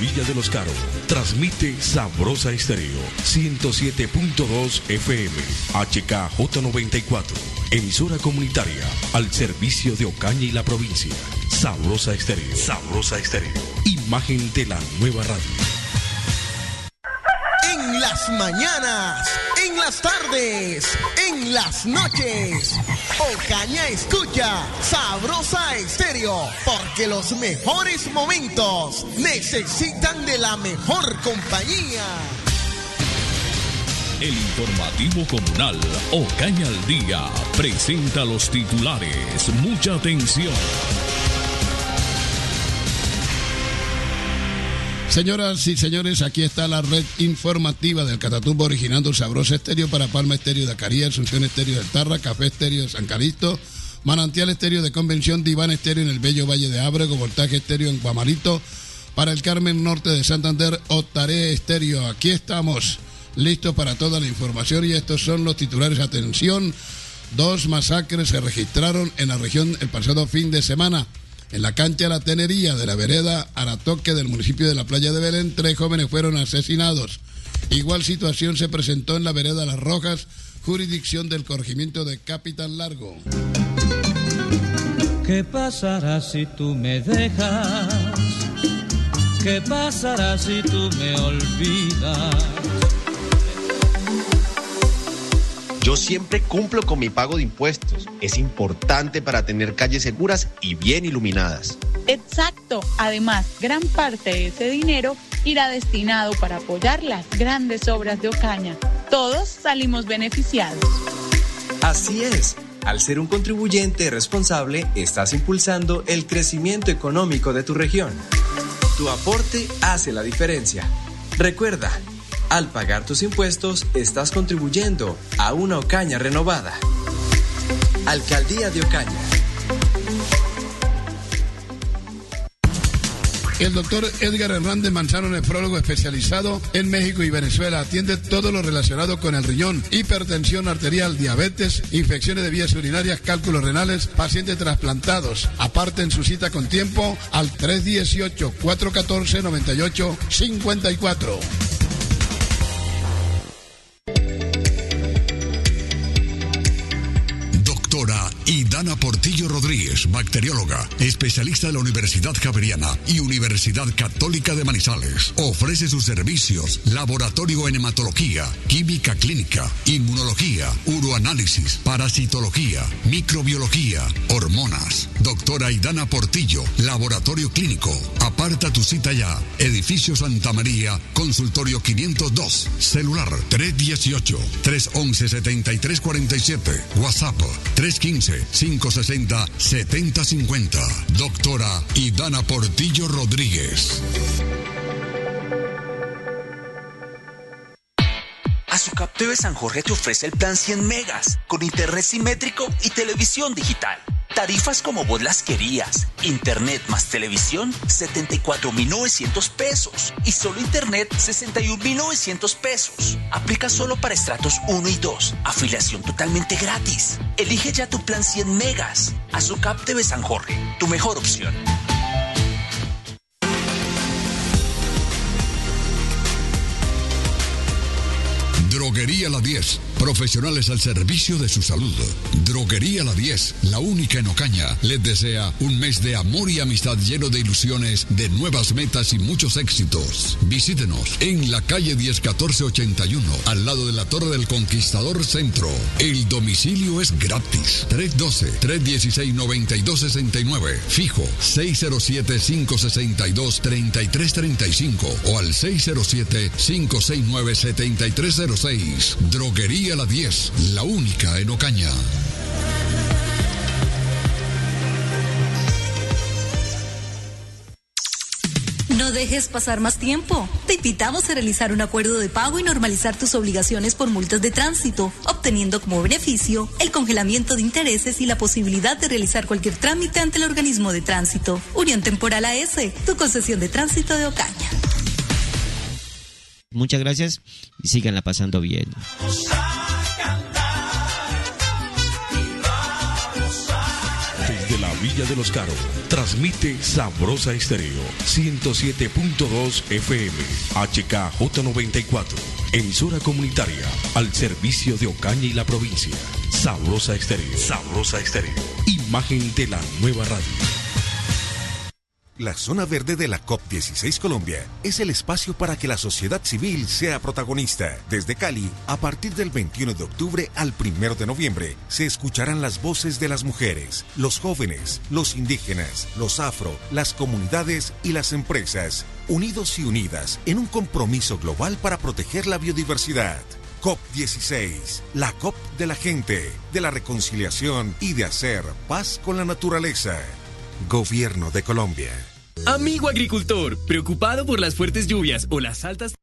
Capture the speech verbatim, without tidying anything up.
Villa de los Caros. Transmite Sabrosa Estéreo ciento siete punto dos F M, H K J noventa y cuatro. Emisora comunitaria al servicio de Ocaña y la provincia. Sabrosa Estéreo. Sabrosa Estéreo. Imagen de la nueva radio. En las mañanas, en las tardes, en las noches, Ocaña escucha Sabrosa Estéreo, porque los mejores momentos necesitan de la mejor compañía. El informativo comunal Ocaña al Día presenta los titulares. Mucha atención. Señoras y señores, aquí está la red informativa del Catatumbo, originando Sabrosa Estéreo para Palma Estéreo de Acarí, Asunción Estéreo del Tarra, Café Estéreo de San Calixto, Manantial Estéreo de Convención, Diván Estéreo en el Bello Valle de Ábrego, Voltaje Estéreo en Guamarito, para el Carmen Norte de Santander, Otaré Estéreo. Aquí estamos, listos para toda la información, y estos son los titulares. Atención, dos masacres se registraron en la región el pasado fin de semana. En la cancha La Tenería de la vereda Aratoque del municipio de la Playa de Belén, tres jóvenes fueron asesinados. Igual situación se presentó en la vereda Las Rojas, jurisdicción del corregimiento de Capitán Largo. ¿Qué pasará si tú me dejas? ¿Qué pasará si tú me olvidas? Yo siempre cumplo con mi pago de impuestos. Es importante para tener calles seguras y bien iluminadas. Exacto. Además, gran parte de ese dinero irá destinado para apoyar las grandes obras de Ocaña. Todos salimos beneficiados. Así es. Al ser un contribuyente responsable, estás impulsando el crecimiento económico de tu región. Tu aporte hace la diferencia. Recuerda, al pagar tus impuestos, estás contribuyendo a una Ocaña renovada. Alcaldía de Ocaña. El doctor Edgar Hernández Manzano, nefrólogo especializado en México y Venezuela, atiende todo lo relacionado con el riñón, hipertensión arterial, diabetes, infecciones de vías urinarias, cálculos renales, pacientes trasplantados. Aparten su cita con tiempo al tres dieciocho, cuatro catorce, noventa y ocho cincuenta y cuatro. Idana Portillo Rodríguez, bacterióloga, especialista de la Universidad Javeriana y Universidad Católica de Manizales. Ofrece sus servicios: laboratorio en hematología, química clínica, inmunología, uroanálisis, parasitología, microbiología, hormonas. Doctora Idana Portillo, laboratorio clínico. Aparta tu cita ya. Edificio Santa María, consultorio quinientos dos, celular tres dieciocho, tres once, setenta y tres cuarenta y siete, WhatsApp tres quince, cinco sesenta, setenta cincuenta. Doctora Idana Portillo Rodríguez. Azucap T V San Jorge te ofrece el plan cien megas, con internet simétrico y televisión digital. Tarifas como vos las querías. Internet más televisión, setenta y cuatro mil novecientos pesos. Y solo internet, sesenta y un mil novecientos pesos. Aplica solo para estratos uno y dos. Afiliación totalmente gratis. Elige ya tu plan cien megas. Azucap T V San Jorge, tu mejor opción. Droguería La diez, profesionales al servicio de su salud. Droguería La diez, la única en Ocaña, les desea un mes de amor y amistad lleno de ilusiones, de nuevas metas y muchos éxitos. Visítenos en la calle diez catorce ochenta y uno, al lado de la Torre del Conquistador Centro. El domicilio es gratis. tres doce, tres dieciséis, noventa y dos sesenta y nueve, fijo seis cero siete, cinco sesenta y dos, treinta y tres treinta y cinco o al seis cero siete, cinco seis nueve, setenta y tres cero seis. Droguería La diez, la única en Ocaña. No dejes pasar más tiempo. Te invitamos a realizar un acuerdo de pago y normalizar tus obligaciones por multas de tránsito, obteniendo como beneficio el congelamiento de intereses y la posibilidad de realizar cualquier trámite ante el organismo de tránsito. Unión Temporal A S, tu concesión de tránsito de Ocaña. Muchas gracias y síganla pasando bien. Desde la Villa de los Caros. Transmite Sabrosa Estéreo ciento siete punto dos F M, H K J noventa y cuatro. Emisora comunitaria al servicio de Ocaña y la provincia. Sabrosa Estéreo. Sabrosa Estéreo. Imagen de la nueva radio. La Zona Verde de la COP dieciséis Colombia es el espacio para que la sociedad civil sea protagonista. Desde Cali, a partir del veintiuno de octubre al primero de noviembre, se escucharán las voces de las mujeres, los jóvenes, los indígenas, los afro, las comunidades y las empresas, unidos y unidas en un compromiso global para proteger la biodiversidad. COP dieciséis, la COP de la gente, de la reconciliación y de hacer paz con la naturaleza. Gobierno de Colombia. Amigo agricultor, preocupado por las fuertes lluvias o las altas